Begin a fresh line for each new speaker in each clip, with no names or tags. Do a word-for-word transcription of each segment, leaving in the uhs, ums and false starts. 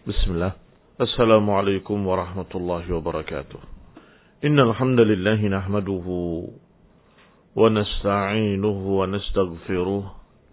Bismillah. Assalamualaikum warahmatullahi wabarakatuh. Innal hamdalillah nahmaduhu wa nasta'inuhu wa nastaghfiruh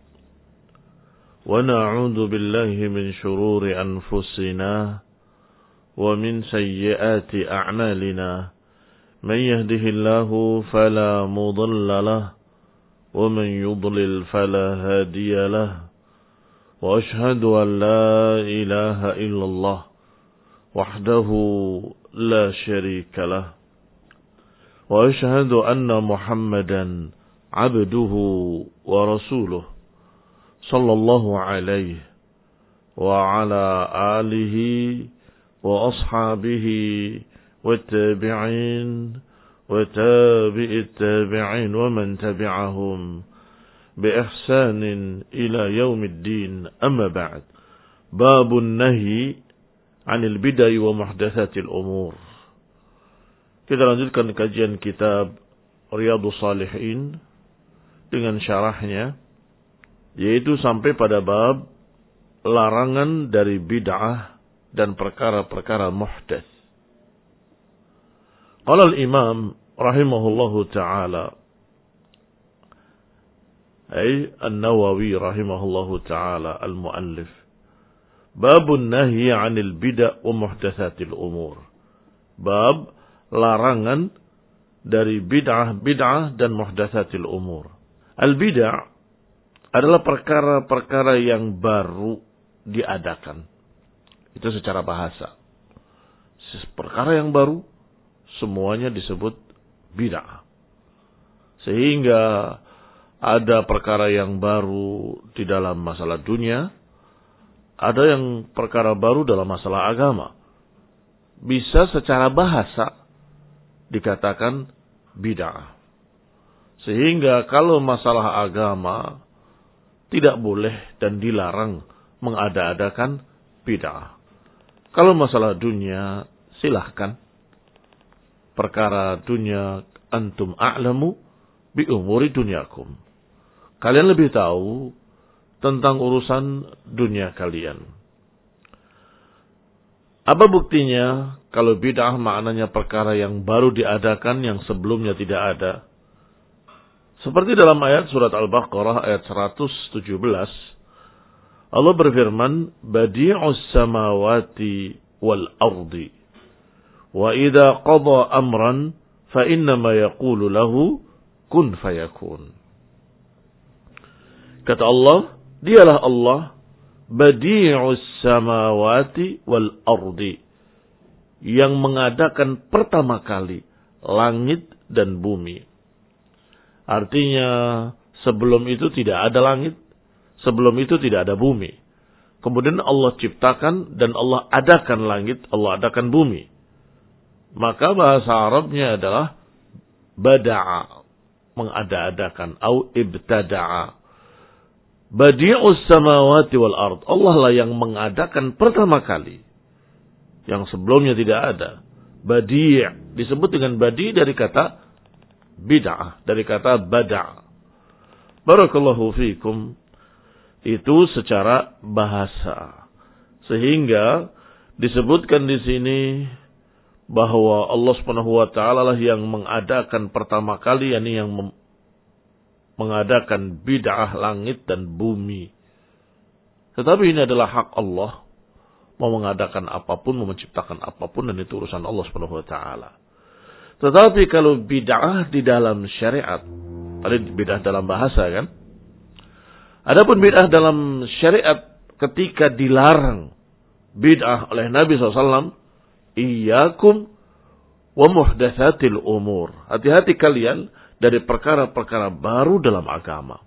wa na'udzu billahi min shururi anfusina wa min sayyiati a'malina. Man yahdihillahu fala mudilla lahu wa man yudlil fala hadiya lahu. وأشهد أن لا إله إلا الله وحده لا شريك له وأشهد أن محمدا عبده ورسوله صلى الله عليه وعلى آله وأصحابه والتابعين وتابع التابعين ومن تبعهم بإحسان إلى يوم الدين. أما بعد. باب النهي عن البدع ومحدثات الأمور. Kita lanjutkan kajian kitab Riyadhus Shalihin dengan syarahnya, yaitu sampai pada bab larangan dari bid'ah dan perkara-perkara muhdats. Qala al-Imam rahimahullahu ta'ala ay An-Nawawi rahimahullahu ta'ala al-muallif, babun nahyi 'anil bid'ah wa muhdatsatil umur. Bab larangan dari bid'ah-bid'ah dan muhdatsatil umur. Al-bid'ah adalah perkara-perkara yang baru diadakan. Itu secara bahasa. Perkara yang baru semuanya disebut bid'ah. Sehingga ada perkara yang baru di dalam masalah dunia, ada yang perkara baru dalam masalah agama. Bisa secara bahasa dikatakan bid'ah. Sehingga kalau masalah agama tidak boleh dan dilarang mengada-adakan bid'ah. Kalau masalah dunia silahkan. Perkara dunia antum a'lamu bi umuri dunyakum. Kalian lebih tahu tentang urusan dunia kalian. Apa buktinya kalau bid'ah maknanya perkara yang baru diadakan yang sebelumnya tidak ada? Seperti dalam ayat surat Al-Baqarah ayat seratus tujuh belas. Allah berfirman, Badi'us samawati wal ardi. Wa idha qadha amran fa innama yaqulu lahu kun fayakun. Kata Allah, dialah Allah, badi'us samawati wal ardi, yang mengadakan pertama kali langit dan bumi. Artinya, sebelum itu tidak ada langit, sebelum itu tidak ada bumi. Kemudian Allah ciptakan dan Allah adakan langit, Allah adakan bumi. Maka bahasa Arabnya adalah bada'a, mengada-adakan, au ibtada'a. Badi'us samawati wal ard. Allah lah yang mengadakan pertama kali. Yang sebelumnya tidak ada. Badi' disebut dengan badi dari kata bid'ah, dari kata bada'. Barakallahu fikum. Itu secara bahasa. Sehingga disebutkan di sini bahwa Allah Subhanahu wa taala lah yang mengadakan pertama kali, yakni yang mem- mengadakan bid'ah langit dan bumi. Tetapi ini adalah hak Allah, mau mengadakan apapun, mau menciptakan apapun, dan itu urusan Allah Subhanahu wa taala. Tetapi kalau bid'ah di dalam syariat, tadi bid'ah dalam bahasa kan? Adapun bid'ah dalam syariat ketika dilarang bid'ah oleh Nabi shallallahu alaihi wasallam, iyyakum wa muhdatsatil umur. Hati-hati kalian dari perkara-perkara baru dalam agama.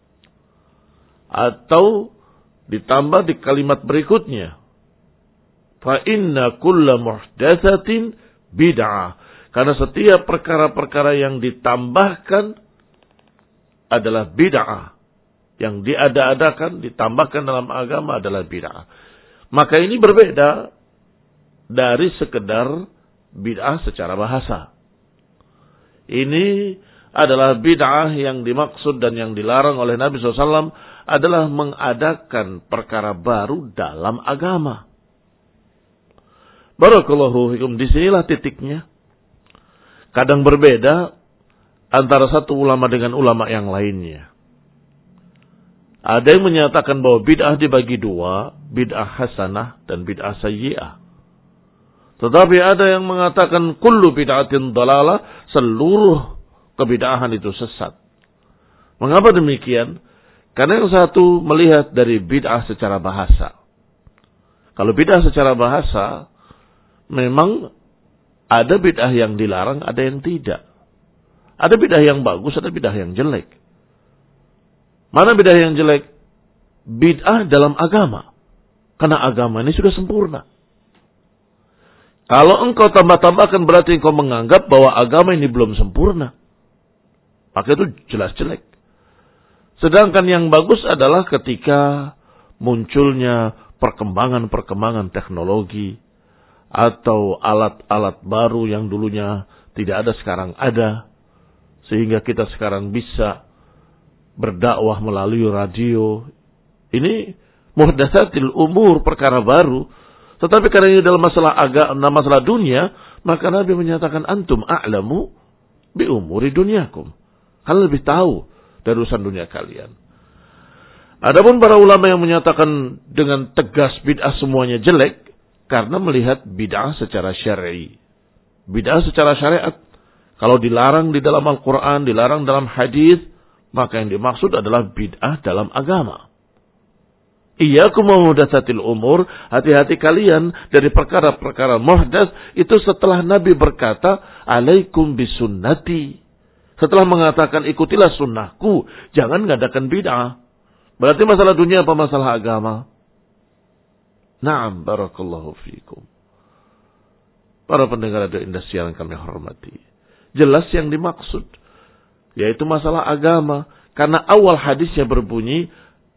Atau ditambah di kalimat berikutnya, fa inna kulla muhdatsatin bid'ah. Karena setiap perkara-perkara yang ditambahkan adalah bid'ah. Yang diada-adakan, ditambahkan dalam agama adalah bid'ah. Maka ini berbeda dari sekedar bid'ah secara bahasa. Ini adalah bid'ah yang dimaksud dan yang dilarang oleh Nabi shallallahu alaihi wasallam adalah mengadakan perkara baru dalam agama. Barakallahu fikum, disinilah titiknya. Kadang berbeda antara satu ulama dengan ulama yang lainnya. Ada yang menyatakan bahwa bid'ah dibagi dua, bid'ah hasanah dan bid'ah sayyi'ah. Tetapi ada yang mengatakan kullu bid'atin dalalah, seluruh kebid'ahan itu sesat. Mengapa demikian? Karena yang satu melihat dari bid'ah secara bahasa. Kalau bid'ah secara bahasa, memang ada bid'ah yang dilarang, ada yang tidak. Ada bid'ah yang bagus, ada bid'ah yang jelek. Mana bid'ah yang jelek? Bid'ah dalam agama. Karena agama ini sudah sempurna. Kalau engkau tambah-tambahkan berarti engkau menganggap bahwa agama ini belum sempurna. Maka itu jelas jelek. Sedangkan yang bagus adalah ketika munculnya perkembangan-perkembangan teknologi atau alat-alat baru yang dulunya tidak ada sekarang ada. Sehingga kita sekarang bisa berdakwah melalui radio. Ini muhdatsatil umur, perkara baru. Tetapi karena ini dalam masalah agama, masalah dunia, maka Nabi menyatakan antum a'lamu bi umuri dunyakum. Kalian lebih tahu dari urusan dunia kalian. Adapun para ulama yang menyatakan dengan tegas bid'ah semuanya jelek karena melihat bid'ah secara syar'i. Bid'ah secara syariat, kalau dilarang di dalam Al-Qur'an, dilarang dalam hadis, maka yang dimaksud adalah bid'ah dalam agama. Iyyakum muhdatsatil umur, hati-hati kalian dari perkara-perkara muhdats. Itu setelah Nabi berkata, alaikum bisunnati. Setelah mengatakan ikutilah sunnahku, jangan ngadakan bid'ah. Berarti masalah dunia apa masalah agama? Naam, barakallahu fiikum. Para pendengar radio Indah yang kami hormati. Jelas yang dimaksud, yaitu masalah agama. Karena awal hadisnya berbunyi,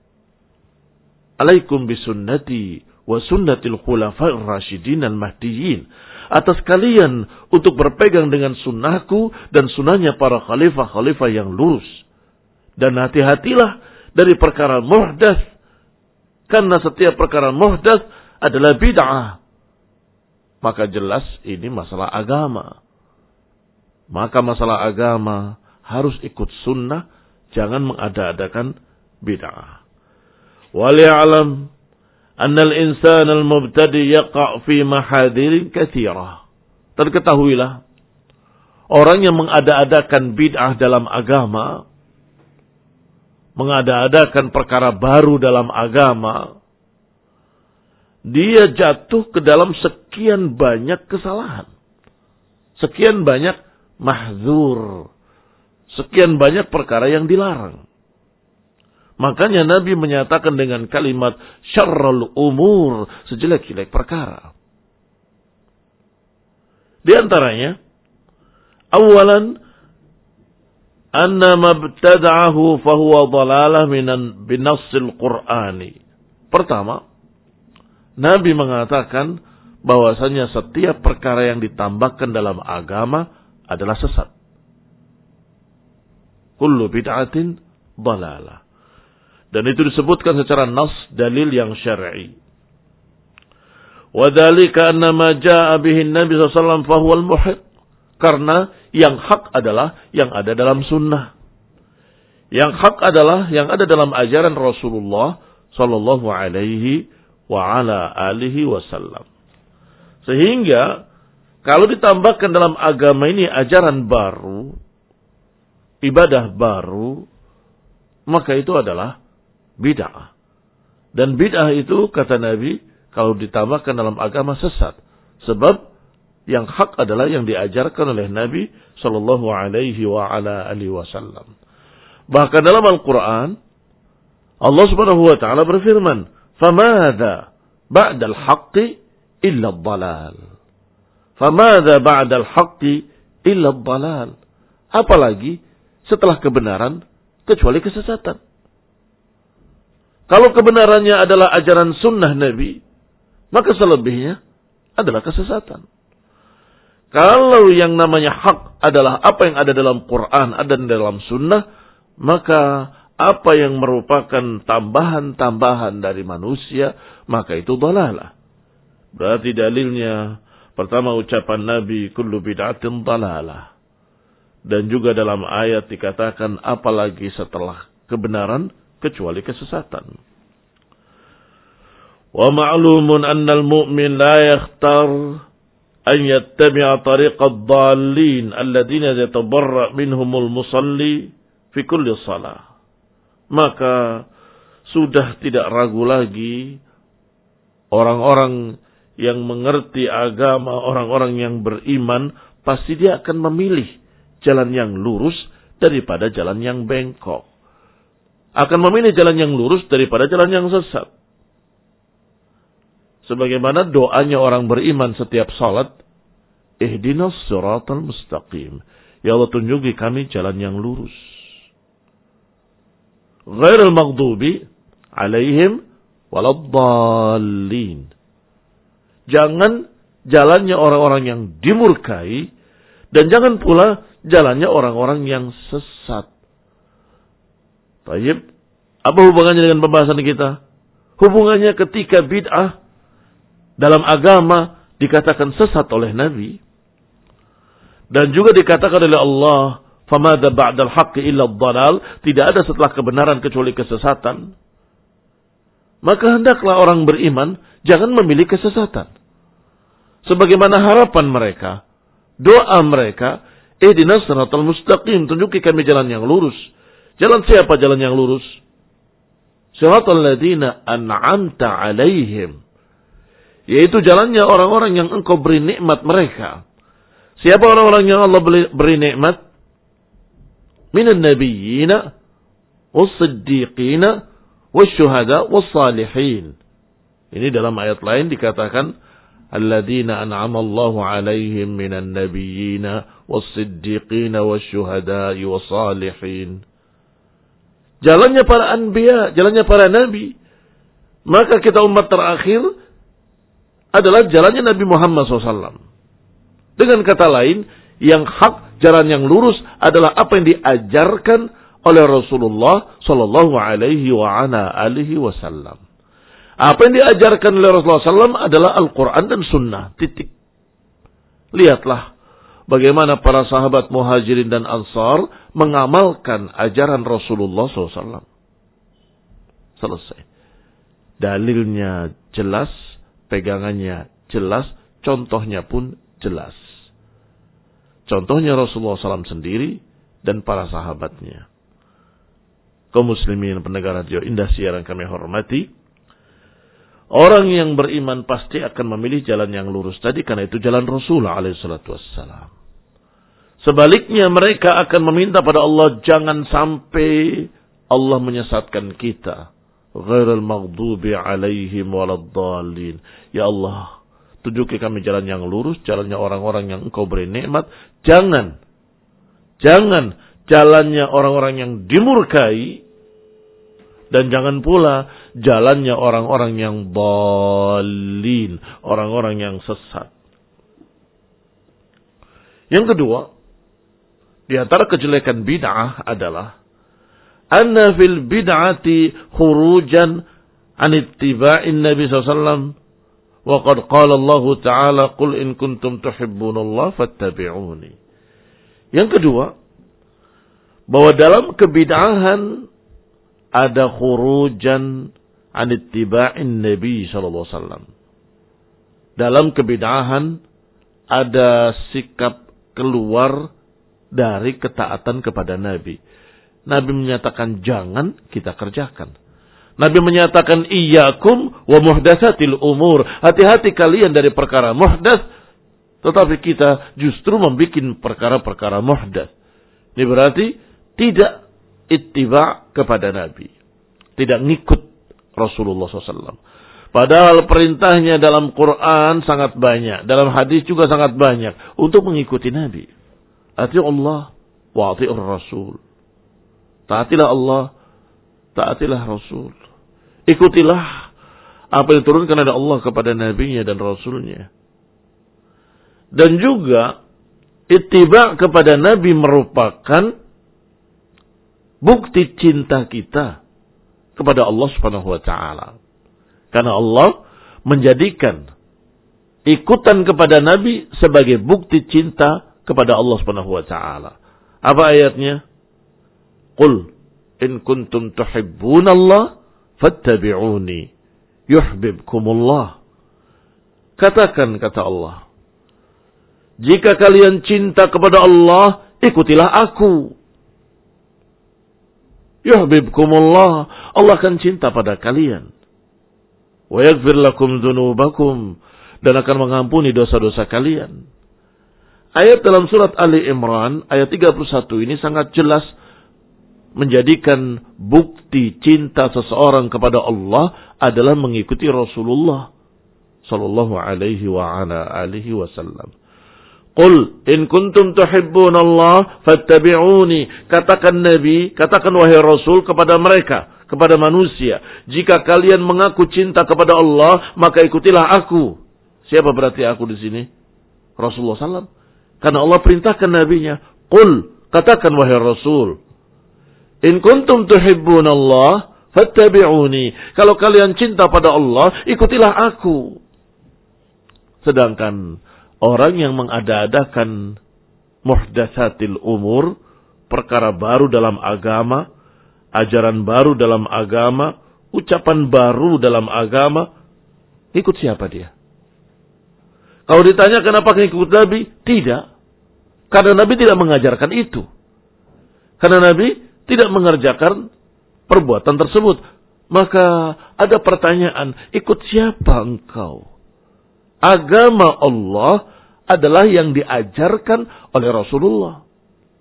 alaikum bisunnati wa sunnatil khulafa'ir rasyidin al-mahdiyyin. Atas kalian untuk berpegang dengan sunnahku dan sunnahnya para khalifah-khalifah yang lurus. Dan hati-hatilah dari perkara muhdats. Karena setiap perkara muhdats adalah bid'ah. Maka jelas ini masalah agama. Maka masalah agama harus ikut sunnah. Jangan mengada-adakan bid'ah. Waliya'lam annal insan al-mubtadi yaqa' fi mahadirin katsirah. Dan ketahuilah, orang yang mengada-adakan bid'ah dalam agama, mengada-adakan perkara baru dalam agama, dia jatuh ke dalam sekian banyak kesalahan. Sekian banyak mahdzur. Sekian banyak perkara yang dilarang. Makanya Nabi menyatakan dengan kalimat syarrul umur, sejelek-jelek perkara. Di antaranya, awalan anna mabtada'ahu fahuwa dhalalah minan binassil qur'ani. Pertama, Nabi mengatakan bahwasanya setiap perkara yang ditambahkan dalam agama adalah sesat. Kullu bid'atin dhalalah. Dan itu disebutkan secara nas dalil yang syar'i. Wa dzalika anna ma jaa'a bihi Nabi sallallahu alaihi wasallam fa huwa al-muhiq. Karena yang hak adalah yang ada dalam sunnah. Yang hak adalah yang ada dalam ajaran Rasulullah sallallahu alaihi wa ala alihi wasallam. Sehingga kalau ditambahkan dalam agama ini ajaran baru, ibadah baru, maka itu adalah bid'ah. Dan bid'ah itu, kata Nabi, kalau ditambahkan dalam agama sesat. Sebab yang hak adalah yang diajarkan oleh Nabi sallallahu alaihi wa ala alihi wasallam. Bahkan dalam Al-Quran, Allah subhanahu wa ta'ala berfirman, فَمَاذَا بَعْدَ الْحَقِّ إِلَّا الضَّلَالِ فَمَاذَا بَعْدَ الْحَقِّ إِلَّا الضَّلَالِ. Apalagi setelah kebenaran, kecuali kesesatan. Kalau kebenarannya adalah ajaran sunnah Nabi, maka selebihnya adalah kesesatan. Kalau yang namanya hak adalah apa yang ada dalam Quran, ada dalam sunnah, maka apa yang merupakan tambahan-tambahan dari manusia, maka itu dhalalah. Berarti dalilnya Pertama ucapan Nabi, kullu bid'atin dalalah. Dan juga dalam ayat dikatakan, apalagi setelah kebenaran kecuali kesesatan. Wa ma'lumun annal mu'min la yakhtar an yattabi'a tariqad dhalin alladhina yatabarra' minhumul musalli fi kulli salah. Maka sudah tidak ragu lagi orang-orang yang mengerti agama, orang-orang yang beriman, pasti dia akan memilih jalan yang lurus daripada jalan yang bengkok. Akan memilih jalan yang lurus daripada jalan yang sesat. Sebagaimana doanya orang beriman setiap salat, ihdinas siratal mustaqim. Ya Allah, tunjuki kami jalan yang lurus. Ghairil maghdubi alaihim waladdallin. Jangan jalannya orang-orang yang dimurkai, dan jangan pula jalannya orang-orang yang sesat. Baik, apa hubungannya dengan pembahasan kita? Hubungannya ketika bid'ah dalam agama dikatakan sesat oleh Nabi, dan juga dikatakan oleh Allah, famada ba'dal haqqi illa dhalal, tidak ada setelah kebenaran kecuali kesesatan. Maka hendaklah orang beriman jangan memilih kesesatan. Sebagaimana harapan mereka, doa mereka, ihdinas siratal mustaqim, tunjuki kami jalan yang lurus. Jalan siapa jalan yang lurus? Siratal ladzina an'amta alaihim. Yaitu jalannya orang-orang yang engkau beri nikmat mereka. Siapa orang-orang yang Allah beri nikmat? Minan nabiyyina, was-siddiqina, was-syuhada, was-salihin. Ini dalam ayat lain dikatakan, alladzina an'ama Allahu alaihim minan nabiyyina, was-siddiqina, was-syuhada, was-salihin. Jalannya para anbiya, jalannya para nabi. Maka kita umat terakhir adalah jalannya Nabi Muhammad shallallahu alaihi wasallam. Dengan kata lain, yang hak, jalan yang lurus adalah apa yang diajarkan oleh Rasulullah sallallahu alaihi wa ala alihi wasallam. Apa yang diajarkan oleh Rasulullah sallallahu alaihi wasallam adalah Al-Quran dan Sunnah. Titik. Lihatlah bagaimana para sahabat Muhajirin dan Ansar mengamalkan ajaran Rasulullah sallallahu alaihi wasallam. Selesai. Dalilnya jelas, pegangannya jelas, contohnya pun jelas. Contohnya Rasulullah sallallahu alaihi wasallam sendiri dan para sahabatnya. Kaum muslimin pendengar radio Indah Siaran kami hormati, orang yang beriman pasti akan memilih jalan yang lurus tadi, karena itu jalan Rasulullah alaihi salatu wassalam. Sebaliknya mereka akan meminta pada Allah, jangan sampai Allah menyesatkan kita. Ghairil maghdubi alaihim waladdallin. Ya Allah, tunjuki kami jalan yang lurus, jalannya orang-orang yang engkau beri nikmat. Jangan, jangan jalannya orang-orang yang dimurkai, dan jangan pula jalannya orang-orang yang dhalin, orang-orang yang sesat. Yang kedua, di antara kejelekan bid'ah adalah anna fil bid'ati khurujan an ittiba'in Nabi sallallahu alaihi wasallam. Wa qad qala Allah Ta'ala, qul in kuntum tuhibbunallah fattabi'uni. Yang kedua, bahwa dalam kebid'ahan ada khurujan an ittiba'in Nabi sallallahu alaihi wasallam. Dalam kebid'ahan ada sikap keluar dari ketaatan kepada Nabi. Nabi menyatakan jangan, kita kerjakan. Nabi menyatakan iyyakum wa muhdatsatil umur. Hati-hati kalian dari perkara muhdats, tetapi kita justru membuat perkara-perkara muhdats. Ini berarti tidak ittiba kepada Nabi. Tidak ngikut Rasulullah sallallahu alaihi wasallam. Padahal perintahnya dalam Quran sangat banyak. Dalam hadis juga sangat banyak untuk mengikuti Nabi. Ati Allah wa ati'ur Rasul. Taatilah Allah, taatilah Rasul. Ikutilah apa yang diturunkan oleh Allah kepada Nabi-Nya dan Rasul-Nya. Dan juga ittiba kepada Nabi merupakan bukti cinta kita kepada Allah Subhanahu wa taala. Karena Allah menjadikan ikutan kepada Nabi sebagai bukti cinta kepada Allah Subhanahu wa taala. Apa ayatnya? Qul in kuntum tuhibbunallah fattabi'uni yuhibbukumullah. Katakan, kata Allah, jika kalian cinta kepada Allah, ikutilah aku. Yuhibbukumullah, Allah akan cinta pada kalian. Wa yaghfir lakum dzunubakum, dan akan mengampuni dosa-dosa kalian. Ayat dalam surat Ali Imran ayat tiga puluh satu ini sangat jelas menjadikan bukti cinta seseorang kepada Allah adalah mengikuti Rasulullah sallallahu alaihi wa ala alihi wasallam. Qul in kuntum tuhibbunallah fattabi'uni. Katakan Nabi, katakan wahai Rasul kepada mereka, kepada manusia, jika kalian mengaku cinta kepada Allah, maka ikutilah aku. Siapa berarti aku di sini? Rasulullah sallallahu alaihi wasallam. Karena Allah perintahkan nabinya, qul, katakan wahai Rasul, in kuntum tuhibbunallah fattabi'uni. Kalau kalian cinta pada Allah, ikutilah aku. Sedangkan orang yang mengada-adakan muhdatsatil umur, perkara baru dalam agama, ajaran baru dalam agama, ucapan baru dalam agama, ikut siapa dia? Kalau ditanya kenapa ikut Nabi? Tidak. Karena Nabi tidak mengajarkan itu. Karena Nabi tidak mengerjakan perbuatan tersebut. Maka ada pertanyaan, ikut siapa engkau? Agama Allah adalah yang diajarkan oleh Rasulullah.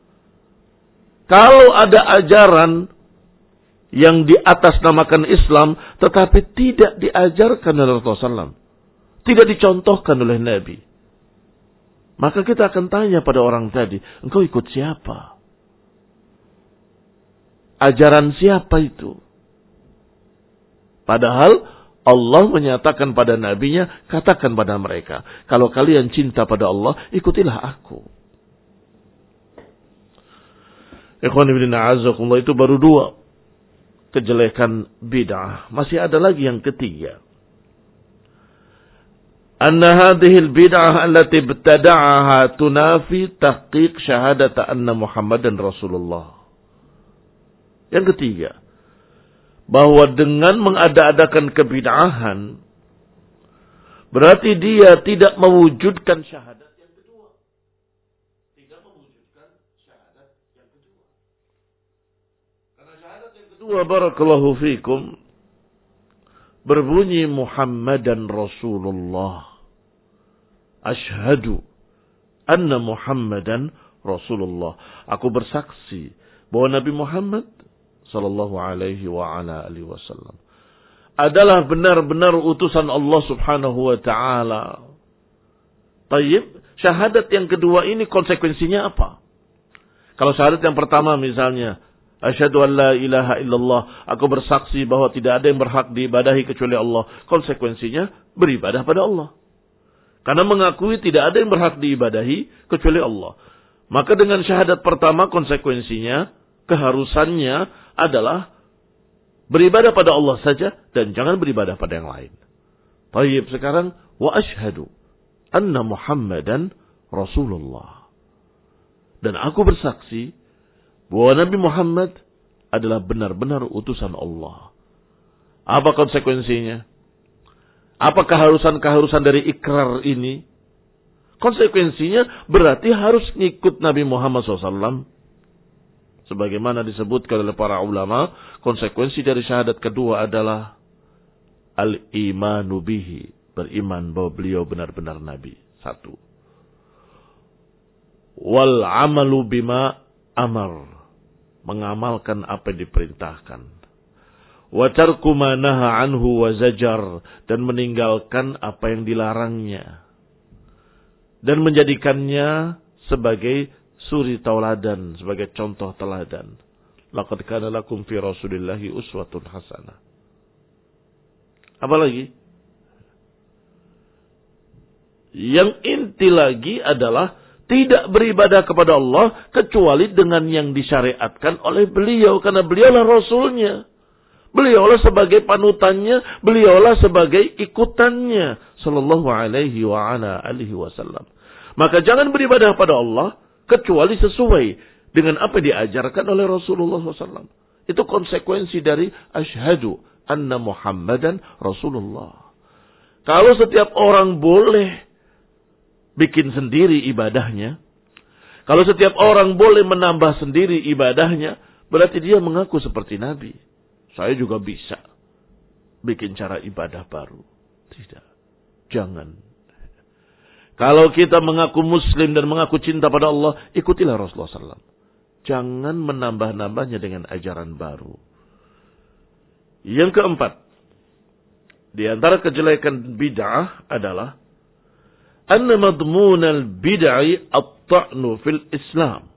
Kalau ada ajaran yang diatasnamakan Islam, tetapi tidak diajarkan oleh Rasulullah sallallahu alaihi wasallam, tidak dicontohkan oleh Nabi, maka kita akan tanya pada orang tadi, engkau ikut siapa? Ajaran siapa itu? Padahal Allah menyatakan pada nabinya, katakan pada mereka, kalau kalian cinta pada Allah, ikutilah aku. Ikhwan ibn a'azakumullah, itu baru dua kejelekan bid'ah. Masih ada lagi yang ketiga. Anna hadhil bid'ah allati ibtada'aha tunafi tahqiq syahadata anna Muhammadan Rasulullah. Yang ketiga, bahwa dengan mengada-adakan kebid'ahan, berarti dia tidak mewujudkan syahadat yang kedua. Tidak mewujudkan syahadat yang kedua. Karena syahadat yang kedua, barakallahu fikum, berbunyi Muhammadan Rasulullah. Asyhadu anna Muhammadan Rasulullah. Aku bersaksi bahwa Nabi Muhammad sallallahu alaihi wa ala alihi wasallam adalah benar-benar utusan Allah Subhanahu wa taala. Tayyib, syahadat yang kedua ini konsekuensinya apa? Kalau syahadat yang pertama misalnya, asyhadu an la ilaha illallah, aku bersaksi bahwa tidak ada yang berhak diibadahi kecuali Allah. Konsekuensinya beribadah pada Allah. Karena mengakui tidak ada yang berhak diibadahi kecuali Allah. Maka dengan syahadat pertama konsekuensinya, keharusannya adalah beribadah pada Allah saja dan jangan beribadah pada yang lain. Tayyib, sekarang wa asyhadu anna Muhammadan Rasulullah. Dan aku bersaksi bahwa Nabi Muhammad adalah benar-benar utusan Allah. Apa konsekuensinya? Apa keharusan-keharusan dari ikrar ini? Konsekuensinya berarti harus ngikut Nabi Muhammad shallallahu alaihi wasallam. Sebagaimana disebutkan oleh para ulama, konsekuensi dari syahadat kedua adalah al-imanu bihi, beriman bahwa beliau benar-benar Nabi. Satu. Wal amalu bima amar, mengamalkan apa yang diperintahkan. Wa tarku ma naha anhu wa zajar, dan meninggalkan apa yang dilarangnya. Dan menjadikannya sebagai suri tauladan, sebagai contoh teladan. Laqad kana lakum fi Rasulillahi uswatun hasanah. Apa lagi? Yang inti lagi adalah tidak beribadah kepada Allah kecuali dengan yang disyariatkan oleh beliau, karena beliaulah Rasulnya. Beliaulah sebagai panutannya, beliaulah sebagai ikutannya. sallallahu alaihi wa ala alihi wasallam. Maka jangan beribadah pada Allah kecuali sesuai dengan apa diajarkan oleh Rasulullah sallallahu alaihi wasallam. Itu konsekuensi dari asyhadu anna Muhammadan Rasulullah. Kalau setiap orang boleh bikin sendiri ibadahnya, kalau setiap orang boleh menambah sendiri ibadahnya, berarti dia mengaku seperti Nabi. Saya juga bisa bikin cara ibadah baru. Tidak. Jangan. Kalau kita mengaku Muslim dan mengaku cinta pada Allah, ikutilah Rasulullah sallallahu alaihi wasallam. Jangan menambah-nambahnya dengan ajaran baru. Yang keempat, di antara kejelekan bid'ah adalah anna madmun al-bid'i at-ta'nu fil Islam.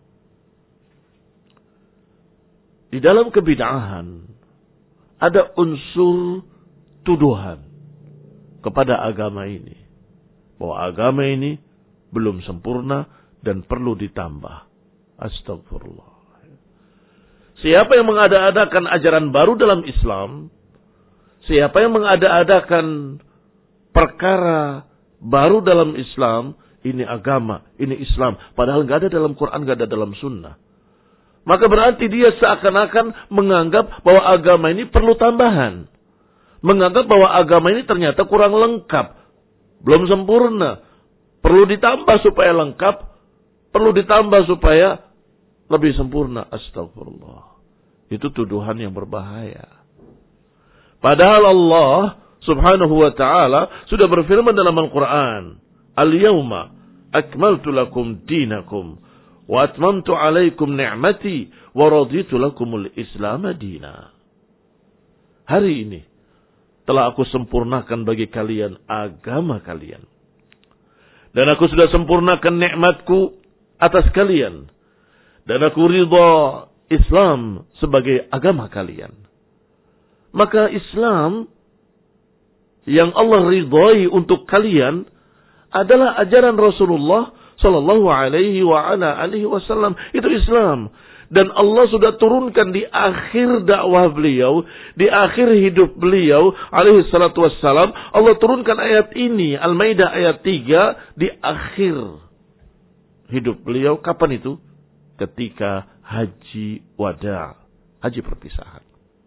Di dalam kebid'ahan ada unsur tuduhan kepada agama ini. Bahwa agama ini belum sempurna dan perlu ditambah. Astagfirullah. Siapa yang mengada-adakan ajaran baru dalam Islam, siapa yang mengada-adakan perkara baru dalam Islam, ini agama, ini Islam. Padahal nggak ada dalam Quran, nggak ada dalam Sunnah. Maka berarti dia seakan-akan menganggap bahwa agama ini perlu tambahan. Menganggap bahwa agama ini ternyata kurang lengkap. Belum sempurna. Perlu ditambah supaya lengkap. Perlu ditambah supaya lebih sempurna. Astagfirullah. Itu tuduhan yang berbahaya. Padahal Allah subhanahu wa ta'ala sudah berfirman dalam Al-Quran. Al-yawma akmaltu lakum dinakum. Wa atmamtu alaikum ni'mati. Wa raditu lakumul islam dina. Hari ini telah aku sempurnakan bagi kalian agama kalian. Dan aku sudah sempurnakan nikmatku atas kalian. Dan aku ridha Islam sebagai agama kalian. Maka Islam yang Allah ridhai untuk kalian adalah ajaran Rasulullah sallallahu alaihi wa ala alihi wasallam. Itu Islam. Dan Allah sudah turunkan di akhir dakwah beliau, di akhir hidup beliau, alaihi salatu wassalam, Allah turunkan ayat ini, Al-Maidah ayat tiga, di akhir hidup beliau. Kapan itu? Ketika haji wada, haji perpisahan.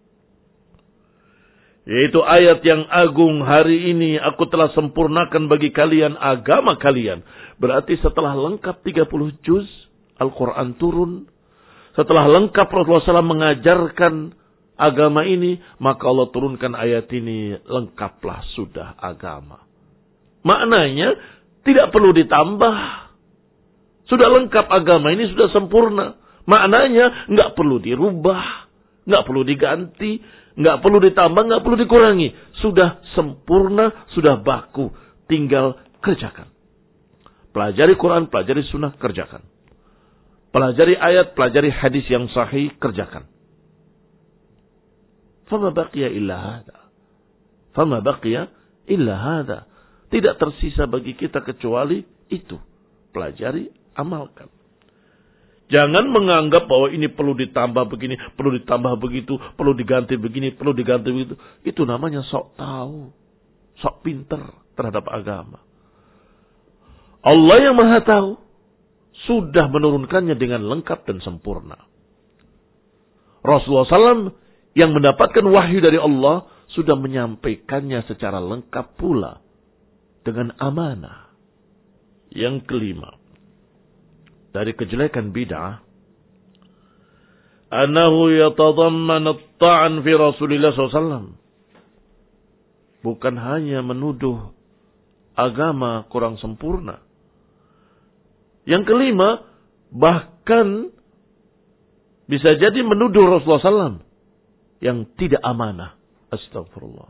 Yaitu ayat yang agung, hari ini aku telah sempurnakan bagi kalian agama kalian. Berarti setelah lengkap tiga puluh juz, Al-Quran turun. Setelah lengkap Rasulullah shallallahu alaihi wasallam mengajarkan agama ini, maka Allah turunkan ayat ini, lengkaplah sudah agama. Maknanya tidak perlu ditambah. Sudah lengkap agama ini, sudah sempurna. Maknanya nggak perlu dirubah, nggak perlu diganti, nggak perlu ditambah, nggak perlu dikurangi. Sudah sempurna, sudah baku. Tinggal kerjakan. Pelajari Quran, pelajari Sunnah, kerjakan. Pelajari ayat, pelajari hadis yang sahih, kerjakan. Fama baqiya illa hadha. Fama baqiya illa hadha. Tidak tersisa bagi kita kecuali itu. Pelajari, amalkan. Jangan menganggap bahwa ini perlu ditambah begini, perlu ditambah begitu, perlu diganti begini, perlu diganti begitu. Itu namanya sok tahu, sok pinter terhadap agama. Allah yang Maha Tahu sudah menurunkannya dengan lengkap dan sempurna. Rasulullah sallallahu alaihi wasallam yang mendapatkan wahyu dari Allah sudah menyampaikannya secara lengkap pula dengan amanah. Yang kelima, dari kejelekan bid'ah, annahu yatadamman at-ta'n fi Rasulillah sallallahu alaihi wasallam. Bukan hanya menuduh agama kurang sempurna. Yang kelima, bahkan bisa jadi menuduh Rasulullah sallallahu alaihi wasallam yang tidak amanah. Astagfirullah.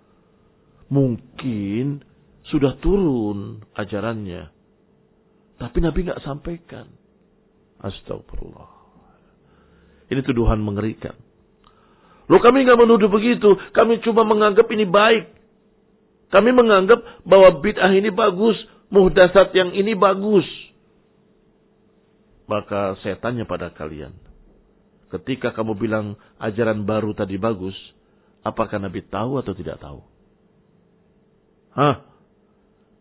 Mungkin sudah turun ajarannya, tapi Nabi nggak sampaikan. Astagfirullah. Ini tuduhan mengerikan. Loh, kami nggak menuduh begitu. Kami cuma menganggap ini baik. Kami menganggap bahwa bid'ah ini bagus, muhdatsat yang ini bagus. Maka saya tanya pada kalian, ketika kamu bilang ajaran baru tadi bagus, apakah Nabi tahu atau tidak tahu? Hah?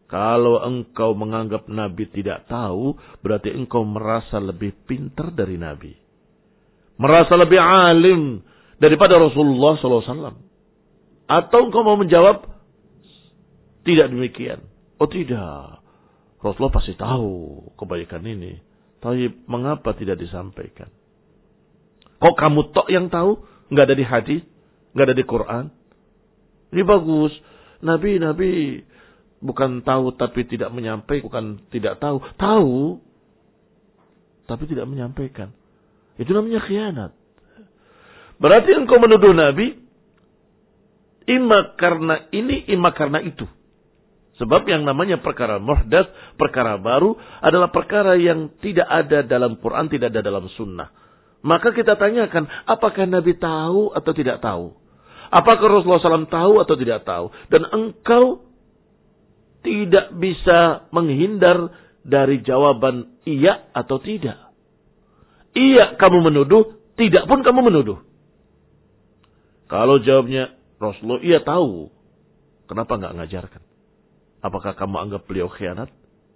Kalau engkau menganggap Nabi tidak tahu, berarti engkau merasa lebih pintar dari Nabi. Merasa lebih alim daripada Rasulullah sallallahu alaihi wasallam. Atau engkau mau menjawab, tidak demikian. Oh tidak, Rasulullah pasti tahu kebaikan ini. Tapi mengapa tidak disampaikan? Kok kamu tok yang tahu? Nggak ada di hadis, nggak ada di Quran. Ini bagus. Nabi, Nabi bukan tahu tapi tidak menyampaikan, bukan tidak tahu. Tahu, tapi tidak menyampaikan. Itu namanya khianat. Berarti engkau menuduh Nabi, ima karena ini, ima karena itu. Sebab yang namanya perkara muhdats, perkara baru, adalah perkara yang tidak ada dalam Quran, tidak ada dalam sunnah. Maka kita tanyakan, apakah Nabi tahu atau tidak tahu? Apakah Rasulullah shallallahu alaihi wasallam tahu atau tidak tahu? Dan engkau tidak bisa menghindar dari jawaban iya atau tidak. Iya kamu menuduh, tidak pun kamu menuduh. Kalau jawabnya Rasulullah iya tahu, kenapa nggak ngajarkan? Apakah kamu anggap beliau khianat?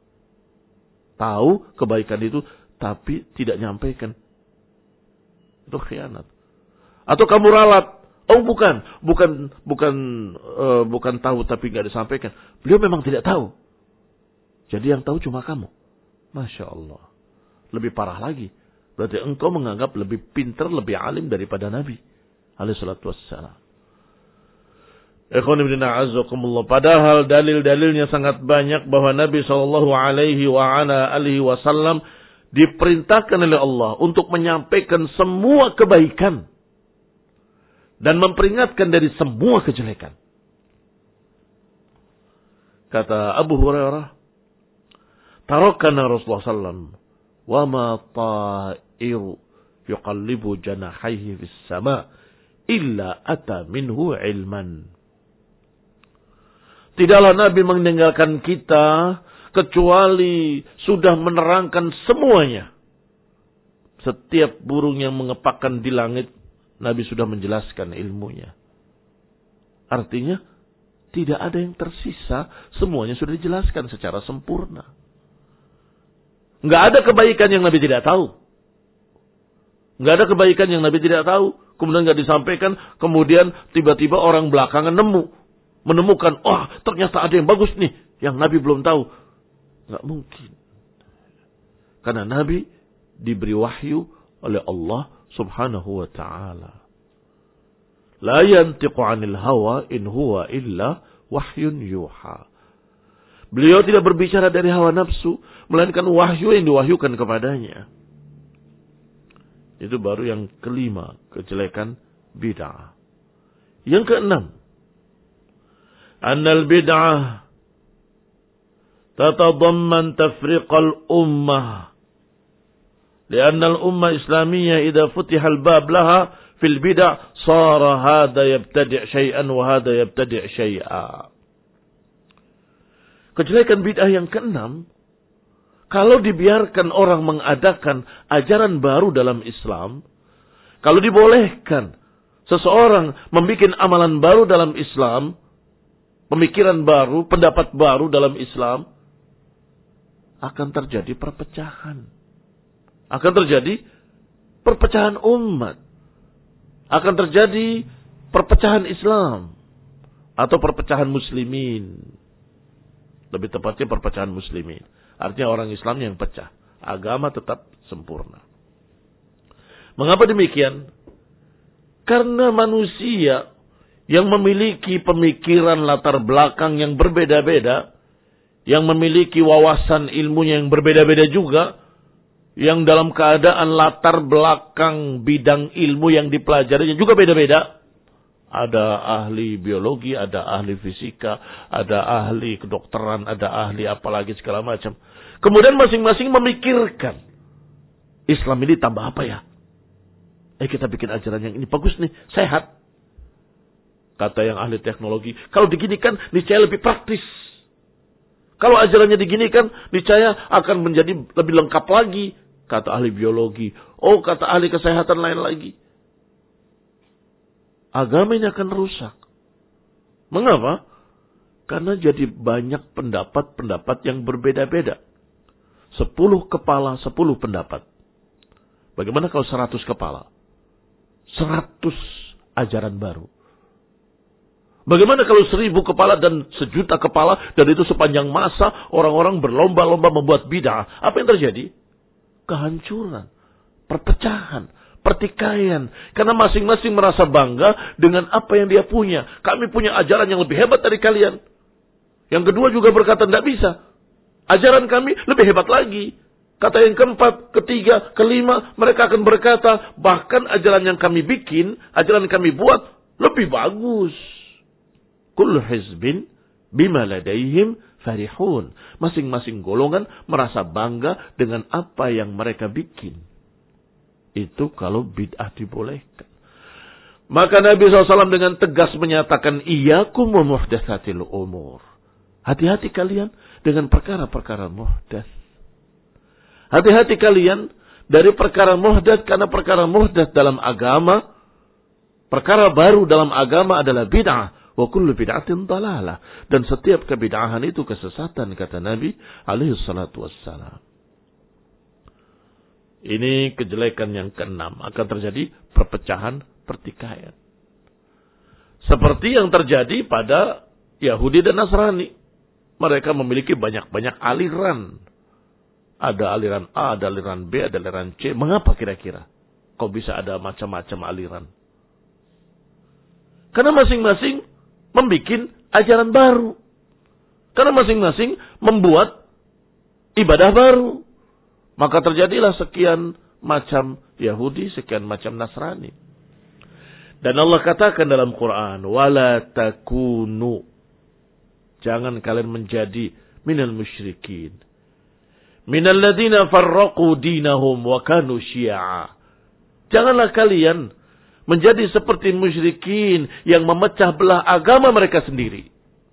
Tahu kebaikan itu, tapi tidak nyampaikan. Itu khianat. Atau kamu ralat. Oh bukan, bukan, bukan, uh, bukan tahu tapi nggak disampaikan. Beliau memang tidak tahu. Jadi yang tahu cuma kamu. Masya Allah. Lebih parah lagi. Berarti engkau menganggap lebih pintar, lebih alim daripada Nabi alaihi salatu wassalam. Ikhwan ibn a'azzakumullah. Padahal dalil-dalilnya sangat banyak bahwa Nabi sallallahu alaihi wa ala alihi wasallam diperintahkan oleh Allah untuk menyampaikan semua kebaikan dan memperingatkan dari semua kejelekan. Kata Abu Hurairah, tarakana Rasulullah sallallahu alaihi wasallam wa ma ta'iru yuqallibu janahaihi fis sama' illa ata minhu ilman. Tidaklah Nabi meninggalkan kita kecuali sudah menerangkan semuanya. Setiap burung yang mengepakkan di langit, Nabi sudah menjelaskan ilmunya. Artinya, tidak ada yang tersisa, semuanya sudah dijelaskan secara sempurna. Nggak ada kebaikan yang Nabi tidak tahu. Nggak ada kebaikan yang Nabi tidak tahu, kemudian nggak disampaikan, kemudian tiba-tiba orang belakangan nemu, menemukan, oh ternyata ada yang bagus nih, yang Nabi belum tahu. Nggak mungkin. Karena Nabi diberi wahyu oleh Allah subhanahu wa ta'ala. La yantiqu 'anil hawa in huwa illa wahyun yuha. Beliau tidak berbicara dari hawa nafsu, melainkan wahyu yang diwahyukan kepadanya. Itu baru yang kelima, kejelekan bid'ah. Yang keenam, annal bid'ah tatadamman tafriqal ummah. Lianna al-ummah islamiyah idza futiha al-bab laha fil bid'ah sara hada yabtadi' syai'an wa hada yabtadi' syai'a. Kejelekan bid'ah yang keenam, kalau dibiarkan orang mengadakan ajaran baru dalam Islam, kalau dibolehkan seseorang membuat amalan baru dalam Islam, pemikiran baru, pendapat baru dalam Islam, akan terjadi perpecahan. Akan terjadi perpecahan umat. Akan terjadi perpecahan Islam. Atau perpecahan muslimin. Lebih tepatnya perpecahan muslimin. Artinya orang Islam yang pecah. Agama tetap sempurna. Mengapa demikian? Karena manusia yang memiliki pemikiran latar belakang yang berbeda-beda, yang memiliki wawasan ilmunya yang berbeda-beda juga, yang dalam keadaan latar belakang bidang ilmu yang dipelajarinya juga beda-beda. Ada ahli biologi, ada ahli fisika, ada ahli kedokteran, ada ahli apalagi segala macam. Kemudian masing-masing memikirkan, Islam ini tambah apa ya? Eh kita bikin ajaran yang ini bagus nih, sehat. Kata yang ahli teknologi, kalau diginikan niscaya lebih praktis. Kalau ajarannya diginikan, niscaya akan menjadi lebih lengkap lagi. Kata ahli biologi. Oh, kata ahli kesehatan lain lagi. Agama ini akan rusak. Mengapa? Karena jadi banyak pendapat-pendapat yang berbeda-beda. Sepuluh kepala, sepuluh pendapat. Bagaimana kalau seratus kepala? Seratus ajaran baru. Bagaimana kalau seribu kepala dan sejuta kepala, dan itu sepanjang masa orang-orang berlomba-lomba membuat bid'ah? Apa yang terjadi? Kehancuran, perpecahan, pertikaian. Karena masing-masing merasa bangga dengan apa yang dia punya. Kami punya ajaran yang lebih hebat dari kalian. Yang kedua juga berkata, tidak bisa. Ajaran kami lebih hebat lagi. Kata yang keempat, ketiga, kelima, mereka akan berkata, bahkan ajaran yang kami bikin, ajaran yang kami buat, lebih bagus. Kullu hizbin bima ladaihim farihun. Masing-masing golongan merasa bangga dengan apa yang mereka bikin. Itu kalau bid'ah dibolehkan. Maka Nabi shallallahu alaihi wasallam dengan tegas menyatakan, Iyyakum wa muhdatsatil umur. Hati-hati kalian dengan perkara-perkara muhdatsah. Hati-hati kalian dari perkara muhdatsah, karena perkara muhdatsah dalam agama, perkara baru dalam agama adalah bid'ah. Wa kullu bid'atin dalalah. Dan setiap kebid'ahan itu kesesatan, kata Nabi alaihi salatu wassalam. Ini kejelekan yang keenam. Akan terjadi perpecahan, pertikaian. Seperti yang terjadi pada Yahudi dan Nasrani. Mereka memiliki banyak-banyak aliran. Ada aliran A, ada aliran B, ada aliran C. Mengapa kira-kira? Kok bisa ada macam-macam aliran? Karena masing-masing membuat ajaran baru. Karena masing-masing membuat ibadah baru. Maka terjadilah sekian macam Yahudi, sekian macam Nasrani. Dan Allah katakan dalam Quran, wala takunu. Jangan kalian menjadi minal musyrikin. Minal ladina farraqu dinahum wa kanu syi'a. Janganlah kalian menjadi seperti musyrikin yang memecah belah agama mereka sendiri.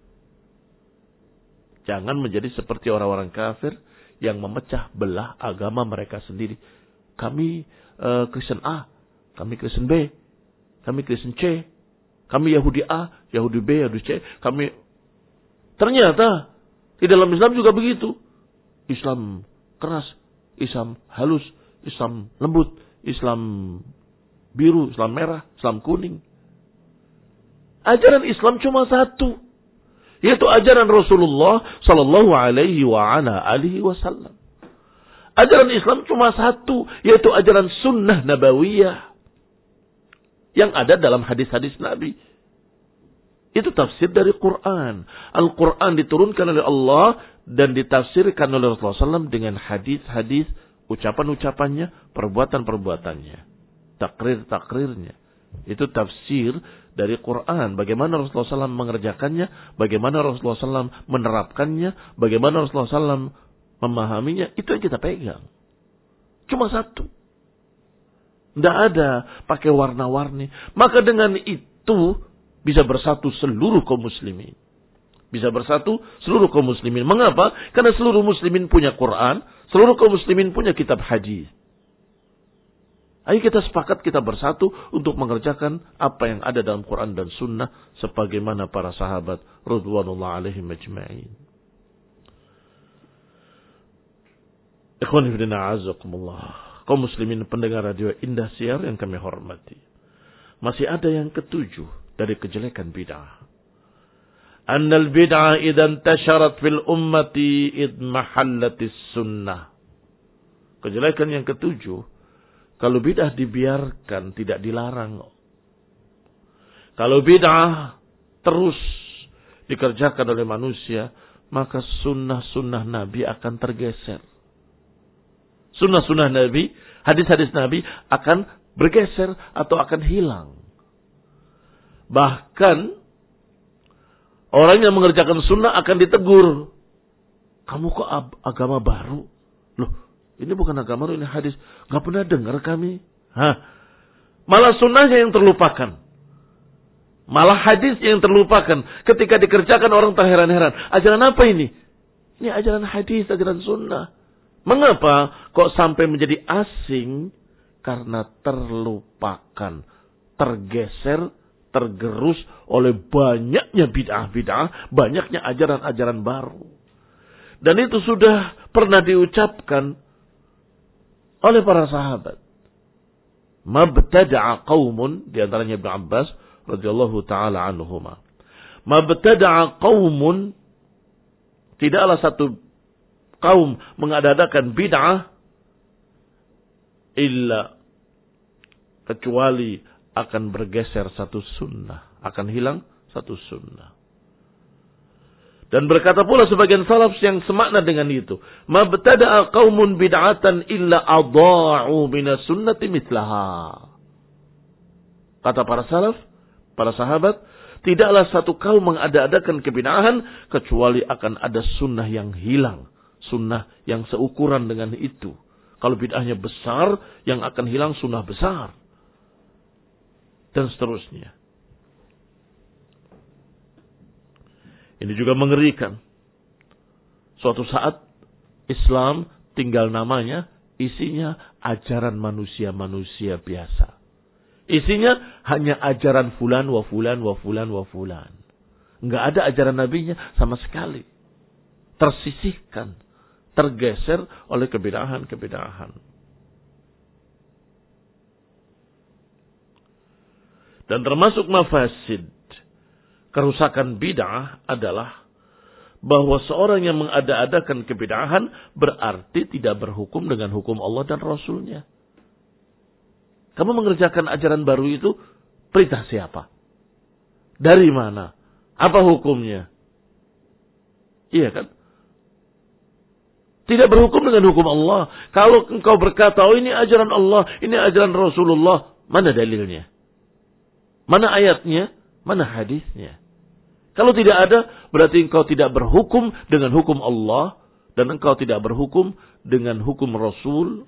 Jangan menjadi seperti orang-orang kafir yang memecah belah agama mereka sendiri. Kami uh, Kristen A, kami Kristen B, kami Kristen C, kami Yahudi A, Yahudi B, Yahudi C, kami... Ternyata di dalam Islam juga begitu. Islam keras, Islam halus, Islam lembut, Islam biru, Islam merah, Islam kuning. Ajaran Islam cuma satu, yaitu ajaran Rasulullah sallallahu alaihi wa ala alihi wasallam. Ajaran Islam cuma satu, yaitu ajaran sunnah nabawiyah yang ada dalam hadis-hadis Nabi. Itu tafsir dari Quran. Al-Quran diturunkan oleh Allah dan ditafsirkan oleh Rasulullah sallallahu alaihi wasallam dengan hadis-hadis, ucapan-ucapannya, perbuatan-perbuatannya, takrir-takrirnya. Itu tafsir dari Quran. Bagaimana Rasulullah sallallahu alaihi wasallam mengerjakannya, bagaimana Rasulullah sallallahu alaihi wasallam menerapkannya, bagaimana Rasulullah sallallahu alaihi wasallam memahaminya, itu yang kita pegang. Cuma satu. Tidak ada pakai warna-warni. Maka dengan itu bisa bersatu seluruh kaum muslimin. Bisa bersatu seluruh kaum muslimin. Mengapa? Karena seluruh muslimin punya Quran, seluruh kaum muslimin punya kitab hadis. Ayo kita sepakat, kita bersatu untuk mengerjakan apa yang ada dalam Quran dan Sunnah sebagaimana para sahabat radhiyallahu alaihim ajma'in. Ikhwan fillah a'azzakumullah. Kaum muslimin pendengar radio Indah Siar yang kami hormati. Masih ada yang ketujuh dari kejelekan bid'ah. Annal bid'ah idan tasharat fil ummati id mahallatis sunnah. Kejelekan yang ketujuh, kalau bid'ah dibiarkan, tidak dilarang. Kalau bid'ah terus dikerjakan oleh manusia, maka sunnah-sunnah Nabi akan tergeser. Sunnah-sunnah Nabi, hadis-hadis Nabi akan bergeser atau akan hilang. Bahkan orang yang mengerjakan sunnah akan ditegur. Kamu kok agama baru? Loh, ini bukan agama baru, ini hadis. Gak pernah dengar kami. Hah. Malah sunnahnya yang terlupakan. Malah hadis yang terlupakan. Ketika dikerjakan orang terheran-heran. Ajaran apa ini? Ini ajaran hadis, ajaran sunnah. Mengapa kok sampai menjadi asing? Karena terlupakan, tergeser, tergerus oleh banyaknya bid'ah-bid'ah, banyaknya ajaran-ajaran baru. Dan itu sudah pernah diucapkan oleh para sahabat. Mabtada'a qaumun, di antaranya Ibnu Abbas radhiyallahu taala anhuma. Mabtada'a qaumun, tidaklah satu kaum mengadakan bid'ah illa kecuali akan bergeser satu sunnah, akan hilang satu sunnah. Dan berkata pula sebagian salaf yang semakna dengan itu, mabtada'a qaumun bid'atan illa adha'u minas sunnati mithlaha. Kata para salaf, para sahabat, tidaklah satu kaum mengada-adakan kebid'ahan kecuali akan ada sunnah yang hilang, sunnah yang seukuran dengan itu. Kalau bid'ahnya besar, yang akan hilang sunnah besar. Dan seterusnya. Ini juga mengerikan. Suatu saat Islam tinggal namanya, isinya ajaran manusia-manusia biasa. Isinya hanya ajaran fulan wa fulan wa fulan wa fulan. Enggak ada ajaran nabinya sama sekali. Tersisihkan, tergeser oleh kebid'ahan-kebid'ahan. Dan termasuk mafasid, kerusakan bid'ah adalah bahwa seorang yang mengada-adakan kebid'ahan berarti tidak berhukum dengan hukum Allah dan Rasulnya. Kamu mengerjakan ajaran baru itu, perintah siapa? Dari mana? Apa hukumnya? Iya kan? Tidak berhukum dengan hukum Allah. Kalau engkau berkata, oh ini ajaran Allah, ini ajaran Rasulullah, mana dalilnya? Mana ayatnya? Mana hadisnya? Kalau tidak ada, berarti engkau tidak berhukum dengan hukum Allah dan engkau tidak berhukum dengan hukum Rasul.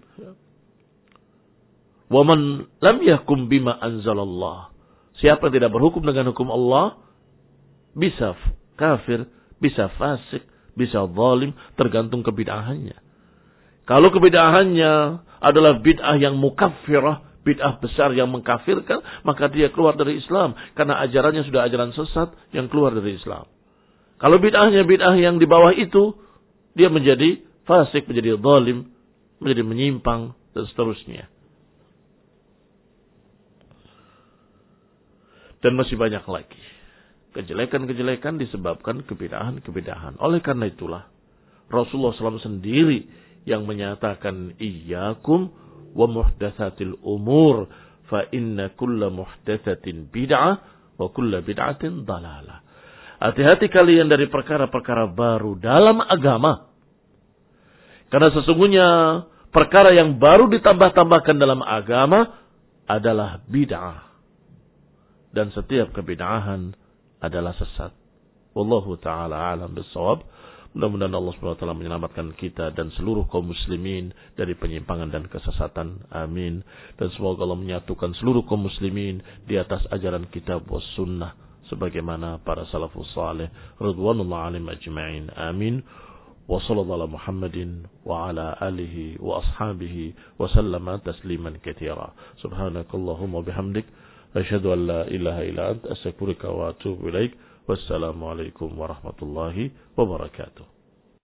Wa man lam yahkum bima anzalallah. Siapa yang tidak berhukum dengan hukum Allah, bisa kafir, bisa fasik, bisa zalim, tergantung kebid'ahannya. Kalau kebid'ahannya adalah bid'ah yang mukaffirah, bid'ah besar yang mengkafirkan, maka dia keluar dari Islam. Karena ajarannya sudah ajaran sesat yang keluar dari Islam. Kalau bid'ahnya bid'ah yang di bawah itu, dia menjadi fasik, menjadi zalim, menjadi menyimpang, dan seterusnya. Dan masih banyak lagi. Kejelekan-kejelekan disebabkan kebid'ahan-kebid'ahan. Oleh karena itulah, Rasulullah shallallahu alaihi wasallam sendiri yang menyatakan, iyyakum wa muhdatsatil umur fa inna kulla muhdatsatin bid'ah wa kulla bid'atin dalalah. Hati-hati kalian dari perkara-perkara baru dalam agama. Karena sesungguhnya perkara yang baru ditambah-tambahkan dalam agama adalah bid'ah. Dan setiap kebid'ahan adalah sesat. Wallahu ta'ala alam bissawab. Mudah-mudahan Allah subhanahu wa taala menyelamatkan kita dan seluruh kaum muslimin dari penyimpangan dan kesesatan. Amin. Dan semoga Allah menyatukan seluruh kaum muslimin di atas ajaran kitab was sunnah sebagaimana para salafus saleh radhiyallahu anhum ajma'in. Amin. Wa sallallahu ala Muhammadin wa ala alihi wa ashabihi wa sallama tasliman katsira. Subhanakallahumma bihamdik asyhadu an la ilaha illa anta astaghfiruka wa atubu ilaik. Wassalamualaikum warahmatullahi wabarakatuh.